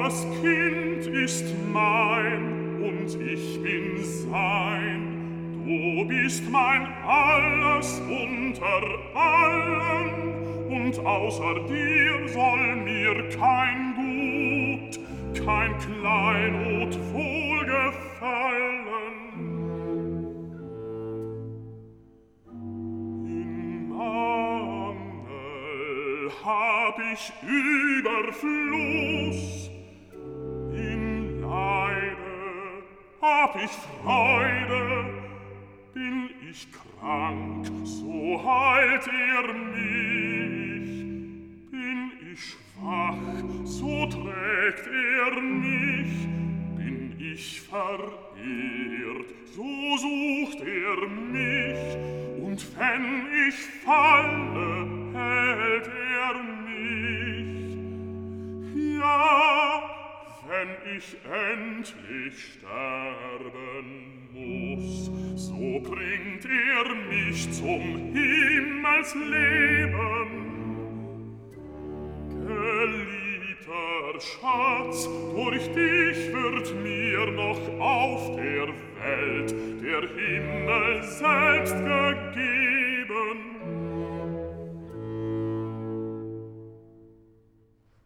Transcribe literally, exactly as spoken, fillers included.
Das Kind ist mein und ich bin sein. Du bist mein Alles unter allen, und außer dir soll mir kein Gut, kein Kleinod wohlgefallen. In Mangel hab ich Überfluss, in Leide hab ich Freude. Bin ich krank, so heilt er mich. Bin ich schwach, so trägt er mich. Bin ich verehrt, so sucht er mich. Und wenn ich falle, hält er mich. Ja, wenn ich endlich sterben muss, so bringt er mich zum Himmelsleben. Geliebter Schatz, durch dich wird mir noch auf der Welt der Himmel selbst gegeben.